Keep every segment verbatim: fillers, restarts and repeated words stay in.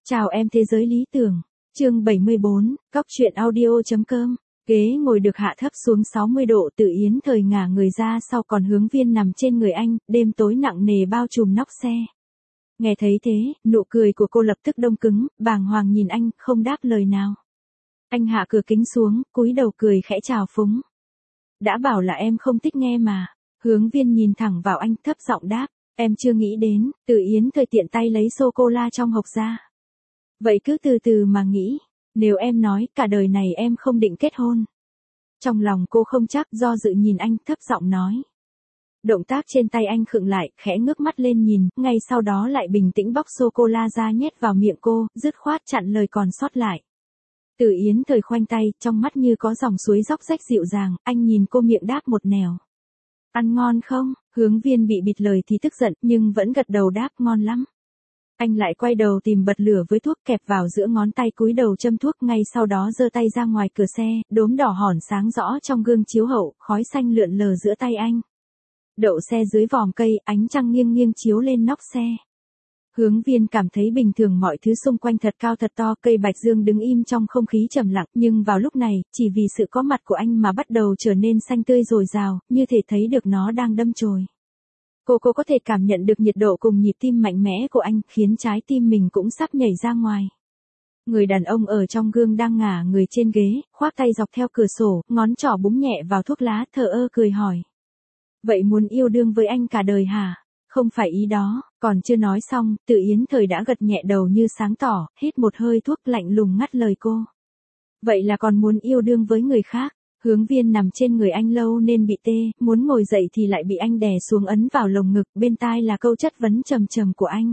Chào em thế giới lý tưởng. Chương bảy mươi bốn, Cóc truyện audio.com. Ghế ngồi được hạ thấp xuống sáu mươi độ, Tự Yến thời ngả người ra sau, còn Hướng Viên nằm trên người anh, đêm tối nặng nề bao trùm nóc xe. Nghe thấy thế, nụ cười của cô lập tức đông cứng, bàng hoàng nhìn anh, không đáp lời nào. Anh hạ cửa kính xuống, cúi đầu cười khẽ chào phúng. Đã bảo là em không thích nghe mà. Hướng Viên nhìn thẳng vào anh, thấp giọng đáp. Em chưa nghĩ đến. Tự Yến thời tiện tay lấy sô-cô-la trong hộp ra. Vậy cứ từ từ mà nghĩ. Nếu em nói cả đời này em không định kết hôn. Trong lòng cô không chắc, do dự nhìn anh, thấp giọng nói. Động tác trên tay anh khựng lại, khẽ ngước mắt lên nhìn, ngay sau đó lại bình tĩnh bóc sô-cô-la ra nhét vào miệng cô, dứt khoát chặn lời còn sót lại. Tự Yến thời khoanh tay, trong mắt như có dòng suối róc rách dịu dàng, anh nhìn cô miệng đáp một nẻo. Ăn ngon không? Hướng Viên bị bịt lời thì tức giận, nhưng vẫn gật đầu đáp ngon lắm. Anh lại quay đầu tìm bật lửa với thuốc kẹp vào giữa ngón tay, cúi đầu châm thuốc, ngay sau đó giơ tay ra ngoài cửa xe, đốm đỏ hòn sáng rõ trong gương chiếu hậu, khói xanh lượn lờ giữa tay anh. Đậu xe dưới vòm cây, ánh trăng nghiêng nghiêng chiếu lên nóc xe. Hướng Viên cảm thấy bình thường, mọi thứ xung quanh thật cao thật to, cây bạch dương đứng im trong không khí trầm lặng, nhưng vào lúc này, chỉ vì sự có mặt của anh mà bắt đầu trở nên xanh tươi dồi dào, như thể thấy được nó đang đâm chồi. Cô cô có thể cảm nhận được nhiệt độ cùng nhịp tim mạnh mẽ của anh, khiến trái tim mình cũng sắp nhảy ra ngoài. Người đàn ông ở trong gương đang ngả người trên ghế, khoác tay dọc theo cửa sổ, ngón trỏ búng nhẹ vào thuốc lá, thờ ơ cười hỏi. Vậy muốn yêu đương với anh cả đời hả? Không phải ý đó. Còn chưa nói xong, Tự Yến thời đã gật nhẹ đầu như sáng tỏ, hít một hơi thuốc lạnh lùng ngắt lời cô. Vậy là còn muốn yêu đương với người khác? Hướng Viên nằm trên người anh lâu nên bị tê, muốn ngồi dậy thì lại bị anh đè xuống ấn vào lồng ngực, bên tai là câu chất vấn trầm trầm của anh.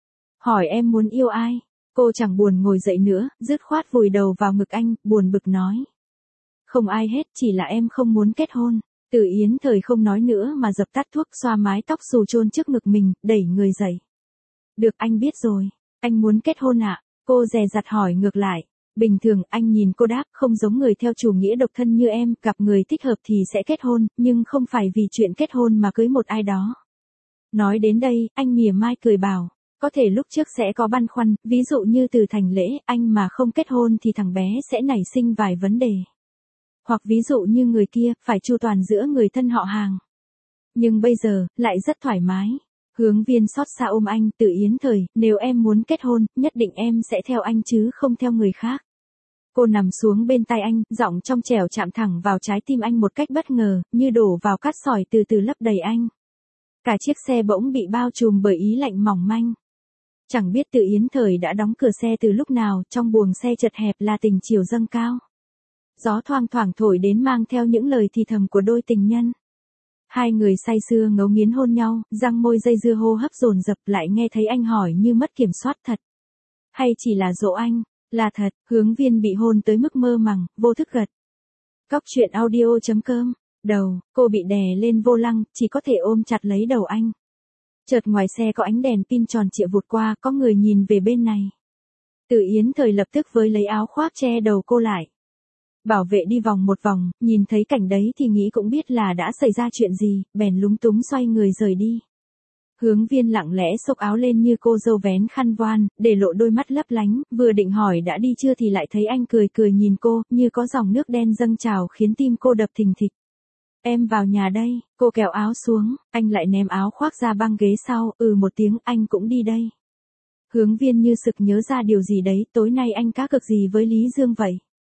Hỏi em muốn yêu ai? Cô chẳng buồn ngồi dậy nữa, dứt khoát vùi đầu vào ngực anh, buồn bực nói. Không ai hết, chỉ là em không muốn kết hôn. Tự Yến thời không nói nữa mà dập tắt thuốc, xoa mái tóc xù chôn trước ngực mình, đẩy người dậy. Được, anh biết rồi. Anh muốn kết hôn ạ? Cô dè dặt hỏi ngược lại. Bình thường, anh nhìn cô đáp, không giống người theo chủ nghĩa độc thân như em, gặp người thích hợp thì sẽ kết hôn, nhưng không phải vì chuyện kết hôn mà cưới một ai đó. Nói đến đây, anh mỉa mai cười bảo, có thể lúc trước sẽ có băn khoăn, ví dụ như từ thành lễ, anh mà không kết hôn thì thằng bé sẽ nảy sinh vài vấn đề. Hoặc ví dụ như người kia, phải chu toàn giữa người thân họ hàng. Nhưng bây giờ, lại rất thoải mái. Hướng Viên xót xa ôm anh, Tự Yến thời, nếu em muốn kết hôn, nhất định em sẽ theo anh chứ không theo người khác. Cô nằm xuống bên tai anh, giọng trong trẻo chạm thẳng vào trái tim anh một cách bất ngờ, như đổ vào cát sỏi từ từ lấp đầy anh. Cả chiếc xe bỗng bị bao trùm bởi ý lạnh mỏng manh. Chẳng biết Tự Yến thời đã đóng cửa xe từ lúc nào, trong buồng xe chật hẹp là tình chiều dâng cao. Gió thoang thoảng thổi đến mang theo những lời thì thầm của đôi tình nhân. Hai người say sưa ngấu nghiến hôn nhau, răng môi dây dưa hô hấp dồn dập, lại nghe thấy anh hỏi như mất kiểm soát, thật? Hay chỉ là dỗ anh? Là thật. Hướng Viên bị hôn tới mức mơ màng, vô thức gật. Cóc truyện audio.com. Đầu, cô bị đè lên vô lăng, chỉ có thể ôm chặt lấy đầu anh. Chợt ngoài xe có ánh đèn pin tròn trịa vụt qua, có người nhìn về bên này. Tự Yến thời lập tức với lấy áo khoác che đầu cô lại. Bảo vệ đi vòng một vòng, nhìn thấy cảnh đấy thì nghĩ cũng biết là đã xảy ra chuyện gì, bèn lúng túng xoay người rời đi. Hướng Viên lặng lẽ xốc áo lên như cô dâu vén khăn voan, để lộ đôi mắt lấp lánh, vừa định hỏi đã đi chưa thì lại thấy anh cười cười nhìn cô, như có dòng nước đen dâng trào khiến tim cô đập thình thịch. Em vào nhà đây. Cô kéo áo xuống, anh lại ném áo khoác ra băng ghế sau, ừ một tiếng, anh cũng đi đây. Hướng Viên như sực nhớ ra điều gì đấy, tối nay anh cá cược gì với Lý Dương vậy?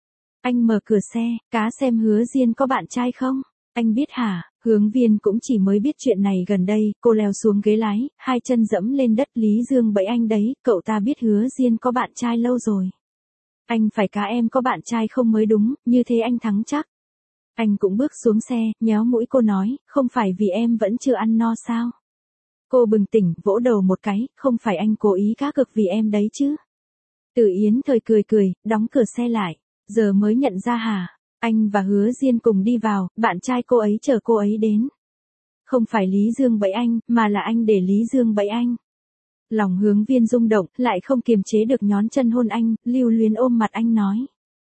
Anh mở cửa xe, cá xem Hứa Diên có bạn trai không? Anh biết hả? Hướng Viên cũng chỉ mới biết chuyện này gần đây, cô leo xuống ghế lái, hai chân dẫm lên đất. Lý Dương bẫy anh đấy, cậu ta biết Hứa Diên có bạn trai lâu rồi. Anh phải cá em có bạn trai không mới đúng, như thế anh thắng chắc. Anh cũng bước xuống xe, nhéo mũi cô nói, không phải vì em vẫn chưa ăn no sao? Cô bừng tỉnh, vỗ đầu một cái, không phải anh cố ý cá cược vì em đấy chứ? Tự Yến thời cười cười, đóng cửa xe lại. Giờ mới nhận ra hả? Anh và Hứa Diên cùng đi vào, bạn trai cô ấy chờ cô ấy đến. Không phải Lý Dương bẫy anh, mà là anh để Lý Dương bẫy anh. Lòng Hướng Viên rung động, lại không kiềm chế được nhón chân hôn anh, lưu luyến ôm mặt anh nói.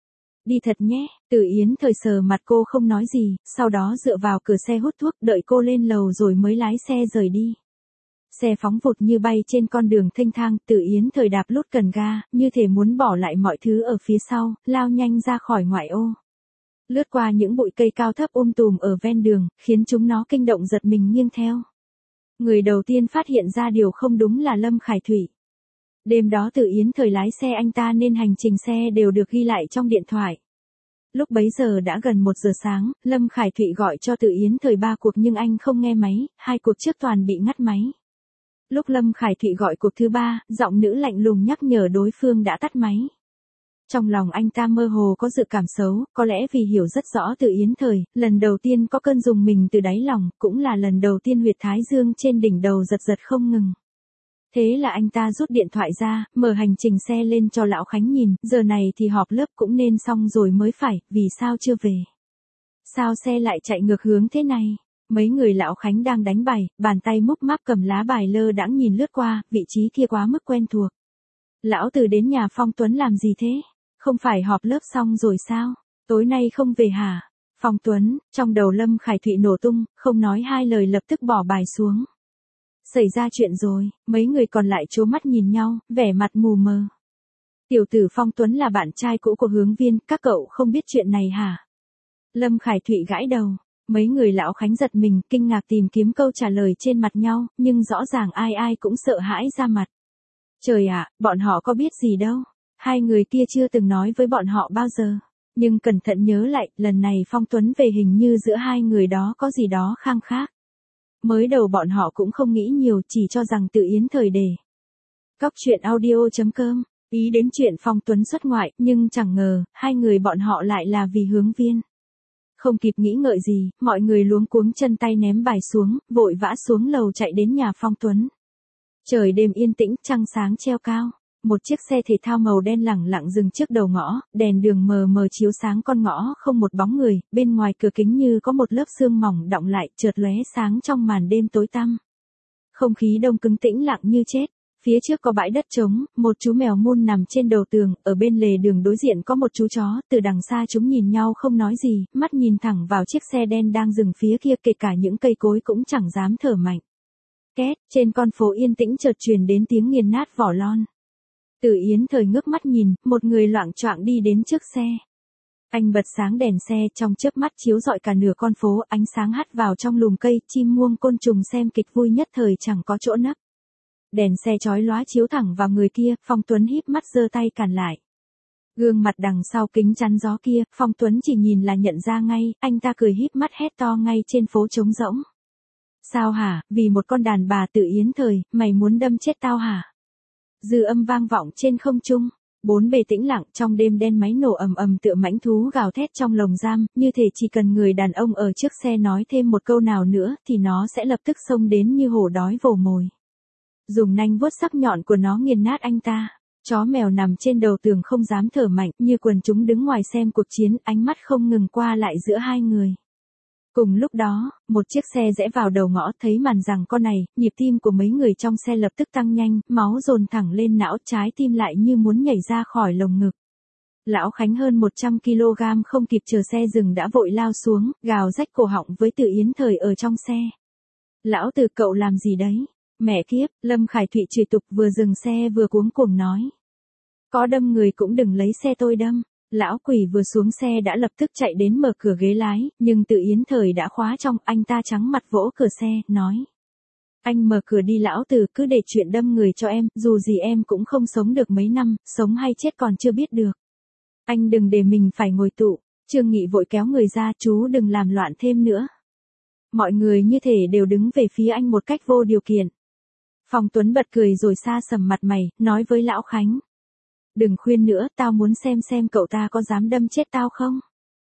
Đi thật nhé. Tự Yến thời sờ mặt cô không nói gì, sau đó dựa vào cửa xe hút thuốc, đợi cô lên lầu rồi mới lái xe rời đi. Xe phóng vụt như bay trên con đường thênh thang, Từ Yến Thời đạp lút cần ga, như thể muốn bỏ lại mọi thứ ở phía sau, lao nhanh ra khỏi ngoại ô. Lướt qua những bụi cây cao thấp um tùm ở ven đường, khiến chúng nó kinh động giật mình nghiêng theo. Người đầu tiên phát hiện ra điều không đúng là Lâm Khải Thụy. Đêm đó Từ Yến Thời lái xe anh ta nên hành trình xe đều được ghi lại trong điện thoại. Lúc bấy giờ đã gần một giờ sáng, Lâm Khải Thụy gọi cho Từ Yến Thời ba cuộc nhưng anh không nghe máy, hai cuộc trước toàn bị ngắt máy. Lúc Lâm Khải Thụy gọi cuộc thứ ba, giọng nữ lạnh lùng nhắc nhở đối phương đã tắt máy. Trong lòng anh ta mơ hồ có dự cảm xấu, có lẽ vì hiểu rất rõ Từ Yến Thời, lần đầu tiên có cơn rùng mình từ đáy lòng, cũng là lần đầu tiên huyệt thái dương trên đỉnh đầu giật giật không ngừng. Thế là anh ta rút điện thoại ra, mở hành trình xe lên cho Lão Khánh nhìn, giờ này thì họp lớp cũng nên xong rồi mới phải, vì sao chưa về? Sao xe lại chạy ngược hướng thế này? Mấy người Lão Khánh đang đánh bài, bàn tay múc máp cầm lá bài lơ đãng nhìn lướt qua, vị trí kia quá mức quen thuộc. Lão Từ đến nhà Phong Tuấn làm gì thế? Không phải họp lớp xong rồi sao? Tối nay không về hả? Phong Tuấn, trong đầu Lâm Khải Thụy nổ tung, không nói hai lời lập tức bỏ bài xuống. Xảy ra chuyện rồi, mấy người còn lại trố mắt nhìn nhau, vẻ mặt mù mờ. Tiểu tử Phong Tuấn là bạn trai cũ của Hướng Viên, các cậu không biết chuyện này hả? Lâm Khải Thụy gãi đầu, mấy người Lão Khánh giật mình, kinh ngạc tìm kiếm câu trả lời trên mặt nhau, nhưng rõ ràng ai ai cũng sợ hãi ra mặt. Trời ạ, bọn họ có biết gì đâu, hai người kia chưa từng nói với bọn họ bao giờ. Nhưng cẩn thận nhớ lại, lần này Phong Tuấn về hình như giữa hai người đó có gì đó khăng khác. Mới đầu bọn họ cũng không nghĩ nhiều, chỉ cho rằng Từ Yến Thời đề. Cóc truyện audio chấm com, ý đến chuyện Phong Tuấn xuất ngoại, nhưng chẳng ngờ, hai người bọn họ lại là vì Hướng Viên. Không kịp nghĩ ngợi gì, mọi người luống cuống chân tay ném bài xuống, vội vã xuống lầu chạy đến nhà Phong Tuấn. Trời đêm yên tĩnh, trăng sáng treo cao. Một chiếc xe thể thao màu đen lẳng lặng dừng trước đầu ngõ, đèn đường mờ mờ chiếu sáng con ngõ không một bóng người, bên ngoài cửa kính như có một lớp sương mỏng đọng lại, chợt lóe sáng trong màn đêm tối tăm. Không khí đông cứng tĩnh lặng như chết. Phía trước có bãi đất trống, một chú mèo mun nằm trên đầu tường, ở bên lề đường đối diện có một chú chó, từ đằng xa chúng nhìn nhau không nói gì, mắt nhìn thẳng vào chiếc xe đen đang dừng phía kia, kể cả những cây cối cũng chẳng dám thở mạnh. Két, trên con phố yên tĩnh chợt truyền đến tiếng nghiền nát vỏ lon. Từ Yến Thời ngước mắt nhìn, một người loạng choạng đi đến trước xe. Anh bật sáng đèn xe, trong chớp mắt chiếu rọi cả nửa con phố, ánh sáng hắt vào trong lùm cây, chim muông côn trùng xem kịch vui nhất thời chẳng có chỗ nấp. Đèn xe chói lóa chiếu thẳng vào người kia, Phong Tuấn híp mắt giơ tay cản lại. Gương mặt đằng sau kính chắn gió kia, Phong Tuấn chỉ nhìn là nhận ra ngay, anh ta cười híp mắt hét to ngay trên phố trống rỗng. Sao hả, vì một con đàn bà Từ Yến Thời, mày muốn đâm chết tao hả? Dư âm vang vọng trên không trung, bốn bề tĩnh lặng, trong đêm đen máy nổ ầm ầm tựa mãnh thú gào thét trong lồng giam, như thể chỉ cần người đàn ông ở trước xe nói thêm một câu nào nữa thì nó sẽ lập tức xông đến như hổ đói vồ mồi. Dùng nanh vuốt sắc nhọn của nó nghiền nát anh ta. Chó mèo nằm trên đầu tường không dám thở mạnh, như quần chúng đứng ngoài xem cuộc chiến, ánh mắt không ngừng qua lại giữa hai người. Cùng lúc đó, một chiếc xe rẽ vào đầu ngõ, thấy màn giằng co này, nhịp tim của mấy người trong xe lập tức tăng nhanh, máu dồn thẳng lên não, trái tim lại như muốn nhảy ra khỏi lồng ngực. Lão Khánh hơn một trăm ki lô gam không kịp chờ xe dừng đã vội lao xuống, gào rách cổ họng với Từ Yến Thời ở trong xe. Lão Từ, cậu làm gì đấy? Mẹ kiếp, Lâm Khải Thụy chửi tục, vừa dừng xe vừa cuống cuồng nói. Có đâm người cũng đừng lấy xe tôi đâm. Lão quỷ vừa xuống xe đã lập tức chạy đến mở cửa ghế lái, nhưng Từ Yến Thời đã khóa trong, anh ta trắng mặt vỗ cửa xe, nói. Anh mở cửa đi Lão Từ, cứ để chuyện đâm người cho em, dù gì em cũng không sống được mấy năm, sống hay chết còn chưa biết được. Anh đừng để mình phải ngồi tù. Trương Nghị vội kéo người ra, chú đừng làm loạn thêm nữa. Mọi người như thể đều đứng về phía anh một cách vô điều kiện. Phong Tuấn bật cười rồi xa sầm mặt mày, nói với Lão Khánh. Đừng khuyên nữa, tao muốn xem xem cậu ta có dám đâm chết tao không.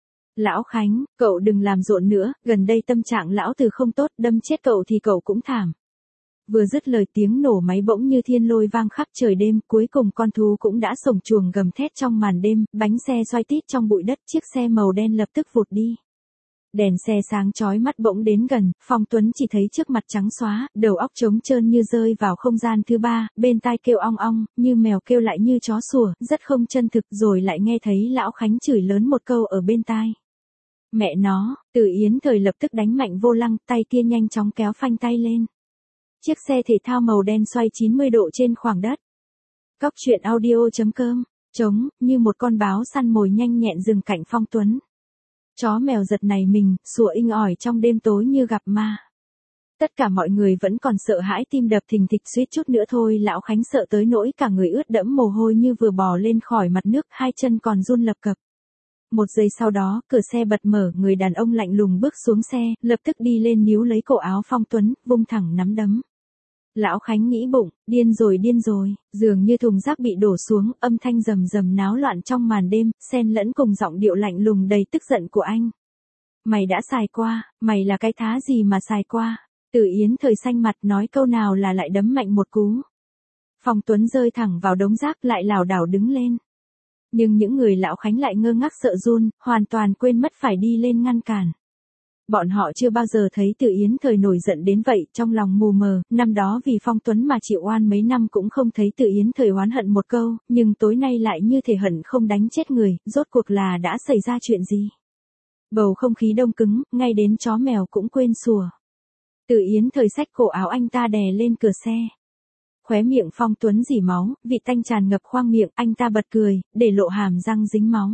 Lão Khánh, cậu đừng làm rộn nữa, gần đây tâm trạng Lão Từ không tốt, đâm chết cậu thì cậu cũng thảm. Vừa dứt lời tiếng nổ máy bỗng như thiên lôi vang khắp trời đêm, cuối cùng con thú cũng đã sổng chuồng gầm thét trong màn đêm, bánh xe xoay tít trong bụi đất, chiếc xe màu đen lập tức vụt đi. Đèn xe sáng chói mắt bỗng đến gần, Phong Tuấn chỉ thấy trước mặt trắng xóa, đầu óc trống trơn như rơi vào không gian thứ ba, bên tai kêu ong ong, như mèo kêu lại như chó sủa, rất không chân thực, rồi lại nghe thấy Lão Khánh chửi lớn một câu ở bên tai. Mẹ nó, Từ Yến Thời lập tức đánh mạnh vô lăng, tay kia nhanh chóng kéo phanh tay lên. Chiếc xe thể thao màu đen xoay chín mươi độ trên khoảng đất. Cóc truyện audio.com, trống, như một con báo săn mồi nhanh nhẹn dừng cạnh Phong Tuấn. Chó mèo giật nảy mình, sủa inh ỏi trong đêm tối như gặp ma. Tất cả mọi người vẫn còn sợ hãi, tim đập thình thịch, suýt chút nữa thôi lão Khánh sợ tới nỗi cả người ướt đẫm mồ hôi như vừa bò lên khỏi mặt nước, hai chân còn run lập cập. Một giây sau đó, cửa xe bật mở, người đàn ông lạnh lùng bước xuống xe, lập tức đi lên níu lấy cổ áo Phong Tuấn, vung thẳng nắm đấm. Lão Khánh nghĩ bụng, điên rồi điên rồi, dường như thùng rác bị đổ xuống, âm thanh rầm rầm náo loạn trong màn đêm, xen lẫn cùng giọng điệu lạnh lùng đầy tức giận của anh. Mày đã xài qua, mày là cái thá gì mà xài qua? Từ Yến Thời xanh mặt nói câu nào là lại đấm mạnh một cú. Phong Tuấn rơi thẳng vào đống rác, lại lảo đảo đứng lên. Nhưng những người lão Khánh lại ngơ ngác sợ run, hoàn toàn quên mất phải đi lên ngăn cản. Bọn họ chưa bao giờ thấy Từ Yến Thời nổi giận đến vậy, trong lòng mù mờ, năm đó vì Phong Tuấn mà chịu oan mấy năm cũng không thấy Từ Yến Thời oán hận một câu, nhưng tối nay lại như thể hận không đánh chết người, rốt cuộc là đã xảy ra chuyện gì? Bầu không khí đông cứng, ngay đến chó mèo cũng quên sủa. Từ Yến Thời xách cổ áo anh ta đè lên cửa xe. Khóe miệng Phong Tuấn rỉ máu, vị tanh tràn ngập khoang miệng, anh ta bật cười, để lộ hàm răng dính máu.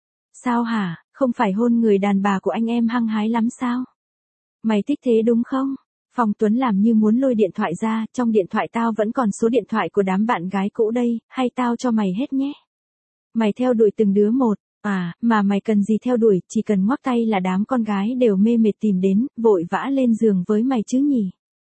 Sao hả, không phải hôn người đàn bà của anh em hăng hái lắm sao? Mày thích thế đúng không? Phong Tuấn làm như muốn lôi điện thoại ra, trong điện thoại tao vẫn còn số điện thoại của đám bạn gái cũ đây, hay tao cho mày hết nhé. Mày theo đuổi từng đứa một, à, mà mày cần gì theo đuổi, chỉ cần ngoắc tay là đám con gái đều mê mệt tìm đến, vội vã lên giường với mày chứ nhỉ?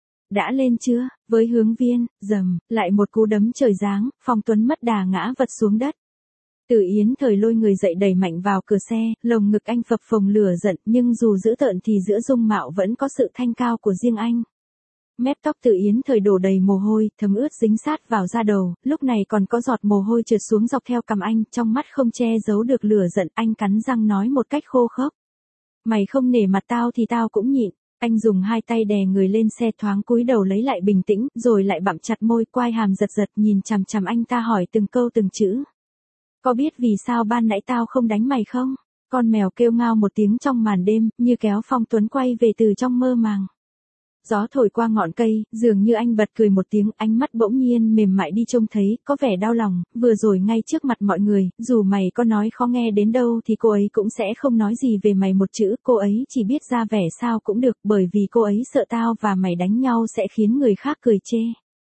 Đã lên chưa? Với Hướng Viên, dầm, lại một cú đấm trời giáng, Phong Tuấn mất đà ngã vật xuống đất. Từ Yến Thời lôi người dậy đẩy mạnh vào cửa xe, lồng ngực anh phập phồng lửa giận, nhưng dù dữ tợn thì giữa dung mạo vẫn có sự thanh cao của riêng anh. Mép tóc Từ Yến Thời đổ đầy mồ hôi, thấm ướt dính sát vào da đầu, lúc này còn có giọt mồ hôi trượt xuống dọc theo cằm anh, trong mắt không che giấu được lửa giận, anh cắn răng nói một cách khô khốc. Mày không nể mặt tao thì tao cũng nhịn. Anh dùng hai tay đè người lên xe, thoáng cúi đầu lấy lại bình tĩnh, rồi lại bặm chặt môi, quai hàm giật giật nhìn chằm chằm anh ta hỏi từng câu từng chữ. Có biết vì sao ban nãy tao không đánh mày không? Con mèo kêu ngao một tiếng trong màn đêm, như kéo Phong Tuấn quay về từ trong mơ màng. Gió thổi qua ngọn cây, dường như anh bật cười một tiếng, ánh mắt bỗng nhiên mềm mại đi trông thấy, có vẻ đau lòng, vừa rồi ngay trước mặt mọi người, dù mày có nói khó nghe đến đâu thì cô ấy cũng sẽ không nói gì về mày một chữ, cô ấy chỉ biết ra vẻ sao cũng được, bởi vì cô ấy sợ tao và mày đánh nhau sẽ khiến người khác cười chê.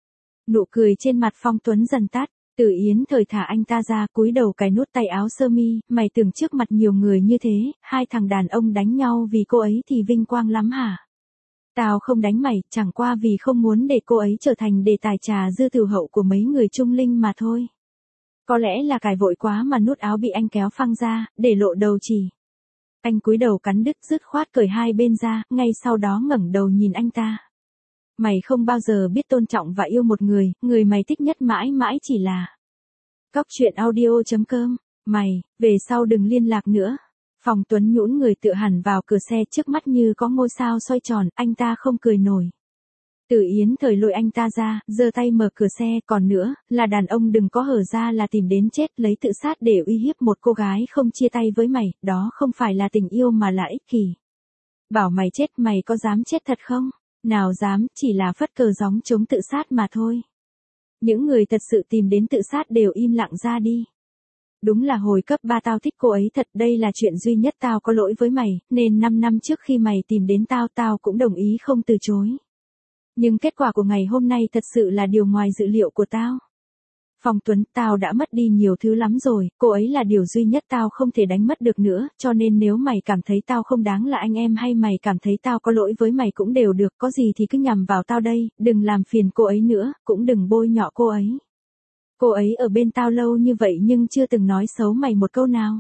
Nụ cười trên mặt Phong Tuấn dần tắt. Từ Yến Thời thả anh ta ra, cúi đầu cài nút tay áo sơ mi, mày tưởng trước mặt nhiều người như thế, hai thằng đàn ông đánh nhau vì cô ấy thì vinh quang lắm hả? Tao không đánh mày, chẳng qua vì không muốn để cô ấy trở thành đề tài trà dư tử hậu của mấy người trung linh mà thôi. Có lẽ là cài vội quá mà nút áo bị anh kéo phăng ra, để lộ đầu chỉ. Anh cúi đầu cắn đứt, dứt khoát cởi hai bên ra, ngay sau đó ngẩng đầu nhìn anh ta. Mày không bao giờ biết tôn trọng và yêu một người, người mày thích nhất mãi mãi chỉ là... Cóc truyện audio.com, mày, về sau đừng liên lạc nữa. Phong Tuấn nhũn người tựa hẳn vào cửa xe, trước mắt như có ngôi sao xoay tròn, anh ta không cười nổi. Từ Yến Thời lôi anh ta ra, giơ tay mở cửa xe, còn nữa, là đàn ông đừng có hở ra là tìm đến chết, lấy tự sát để uy hiếp một cô gái không chia tay với mày, đó không phải là tình yêu mà là ích kỷ. Bảo mày chết, mày có dám chết thật không? Nào dám, chỉ là phất cờ gióng chống tự sát mà thôi. Những người thật sự tìm đến tự sát đều im lặng ra đi. Đúng là hồi cấp ba tao thích cô ấy thật, đây là chuyện duy nhất tao có lỗi với mày, nên năm năm trước khi mày tìm đến tao tao cũng đồng ý không từ chối. Nhưng kết quả của ngày hôm nay thật sự là điều ngoài dự liệu của tao. Phong Tuấn, tao đã mất đi nhiều thứ lắm rồi, cô ấy là điều duy nhất tao không thể đánh mất được nữa, cho nên nếu mày cảm thấy tao không đáng là anh em hay mày cảm thấy tao có lỗi với mày cũng đều được, có gì thì cứ nhằm vào tao đây, đừng làm phiền cô ấy nữa, cũng đừng bôi nhọ cô ấy. Cô ấy ở bên tao lâu như vậy nhưng chưa từng nói xấu mày một câu nào.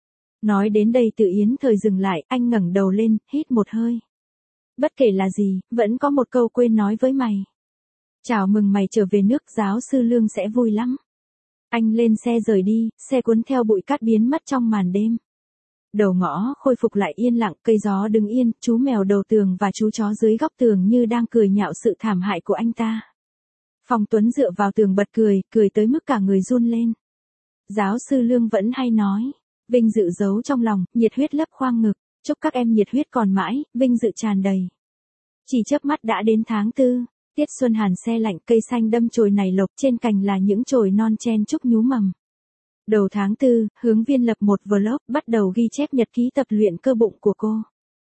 Nói đến đây Từ Yến Thời dừng lại, anh ngẩng đầu lên, hít một hơi. Bất kể là gì, vẫn có một câu quên nói với mày. Chào mừng mày trở về nước, giáo sư Lương sẽ vui lắm. Anh lên xe rời đi, xe cuốn theo bụi cát biến mất trong màn đêm. Đầu ngõ khôi phục lại yên lặng, cây gió đứng yên, chú mèo đầu tường và chú chó dưới góc tường như đang cười nhạo sự thảm hại của anh ta. Phong Tuấn dựa vào tường bật cười, cười tới mức cả người run lên. Giáo sư Lương vẫn hay nói, vinh dự giấu trong lòng, nhiệt huyết lấp khoang ngực, chúc các em nhiệt huyết còn mãi, vinh dự tràn đầy. Chỉ chớp mắt đã đến tháng tư. Tiết xuân hàn se lạnh, cây xanh đâm chồi nảy lộc, trên cành là những chồi non chen chúc nhú mầm. Đầu tháng tư, Hướng Viên lập một vlog, bắt đầu ghi chép nhật ký tập luyện cơ bụng của cô.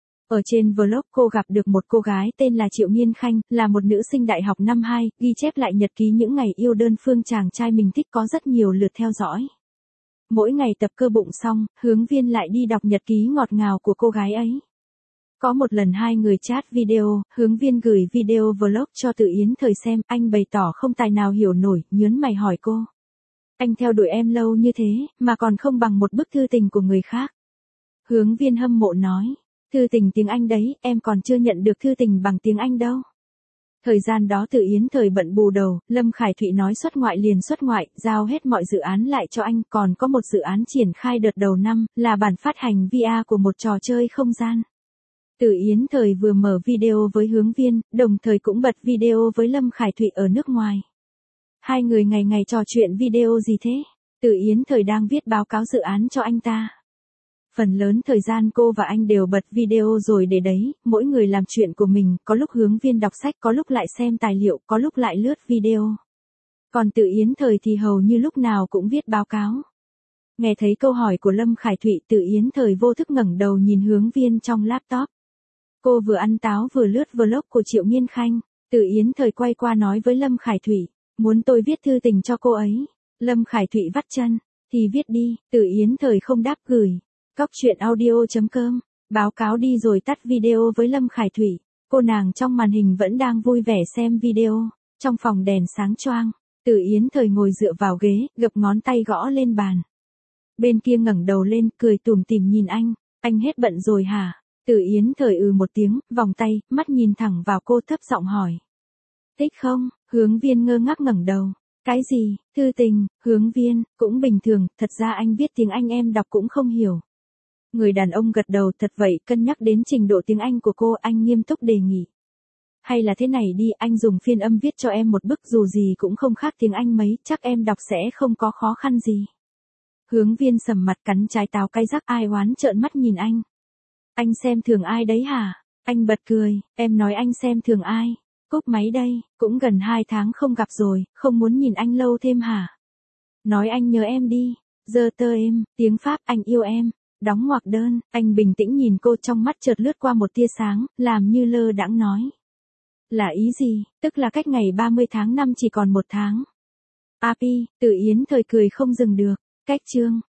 Ở trên vlog cô gặp được một cô gái tên là Triệu Nghiên Khanh, là một nữ sinh đại học năm hai, ghi chép lại nhật ký những ngày yêu đơn phương chàng trai mình thích, có rất nhiều lượt theo dõi. Mỗi ngày tập cơ bụng xong, Hướng Viên lại đi đọc nhật ký ngọt ngào của cô gái ấy. Có một lần hai người chat video, Hướng Viên gửi video vlog cho Tự Yến Thời xem, anh bày tỏ không tài nào hiểu nổi, nhớn mày hỏi cô. Anh theo đuổi em lâu như thế, mà còn không bằng một bức thư tình của người khác. Hướng Viên hâm mộ nói, thư tình tiếng Anh đấy, em còn chưa nhận được thư tình bằng tiếng Anh đâu. Thời gian đó Tự Yến Thời bận bù đầu, Lâm Khải Thụy nói xuất ngoại liền xuất ngoại, giao hết mọi dự án lại cho anh, còn có một dự án triển khai đợt đầu năm, là bản phát hành vê rờ của một trò chơi không gian. Tự Yến Thời vừa mở video với Hướng Viên, đồng thời cũng bật video với Lâm Khải Thụy ở nước ngoài. Hai người ngày ngày trò chuyện video gì thế? Tự Yến Thời đang viết báo cáo dự án cho anh ta. Phần lớn thời gian cô và anh đều bật video rồi để đấy, mỗi người làm chuyện của mình, có lúc Hướng Viên đọc sách, có lúc lại xem tài liệu, có lúc lại lướt video. Còn Tự Yến Thời thì hầu như lúc nào cũng viết báo cáo. Nghe thấy câu hỏi của Lâm Khải Thụy, Tự Yến Thời vô thức ngẩng đầu nhìn Hướng Viên trong laptop. Cô vừa ăn táo vừa lướt vlog của Triệu Nghiên Khanh. Tự Yến Thời quay qua nói với Lâm Khải Thụy, muốn tôi viết thư tình cho cô ấy. Lâm Khải Thụy vắt chân, thì viết đi. Tự Yến Thời không đáp, gửi. Cóc truyện audio chấm com, báo cáo đi rồi tắt video với Lâm Khải Thụy. Cô nàng trong màn hình vẫn đang vui vẻ xem video. Trong phòng đèn sáng choang, Tự Yến Thời ngồi dựa vào ghế, gập ngón tay gõ lên bàn. Bên kia ngẩng đầu lên, cười tủm tỉm nhìn anh, anh hết bận rồi hả? Tự Yến Thời ừ một tiếng, vòng tay, mắt nhìn thẳng vào cô, thấp giọng hỏi. Thích không? Hướng Viên ngơ ngác ngẩng đầu. Cái gì? Thư tình? Hướng Viên, cũng bình thường, thật ra anh viết tiếng Anh em đọc cũng không hiểu. Người đàn ông gật đầu, thật vậy, cân nhắc đến trình độ tiếng Anh của cô, anh nghiêm túc đề nghị. Hay là thế này đi, anh dùng phiên âm viết cho em một bức, dù gì cũng không khác tiếng Anh mấy, chắc em đọc sẽ không có khó khăn gì. Hướng Viên sầm mặt, cắn trái táo cay rắc, ai oán trợn mắt nhìn anh. Anh xem thường ai đấy hả? Anh bật cười, em nói anh xem thường ai? Cúp máy đây, cũng gần hai tháng không gặp rồi, không muốn nhìn anh lâu thêm hả? Nói anh nhớ em đi, giơ tơ em, tiếng Pháp, anh yêu em. Đóng ngoặc đơn, anh bình tĩnh nhìn cô, trong mắt chợt lướt qua một tia sáng, làm như lơ đãng nói. Là ý gì? Tức là cách ngày ba mươi tháng năm chỉ còn một tháng. a pê, Tự Yến Thời cười không dừng được. Cách chương.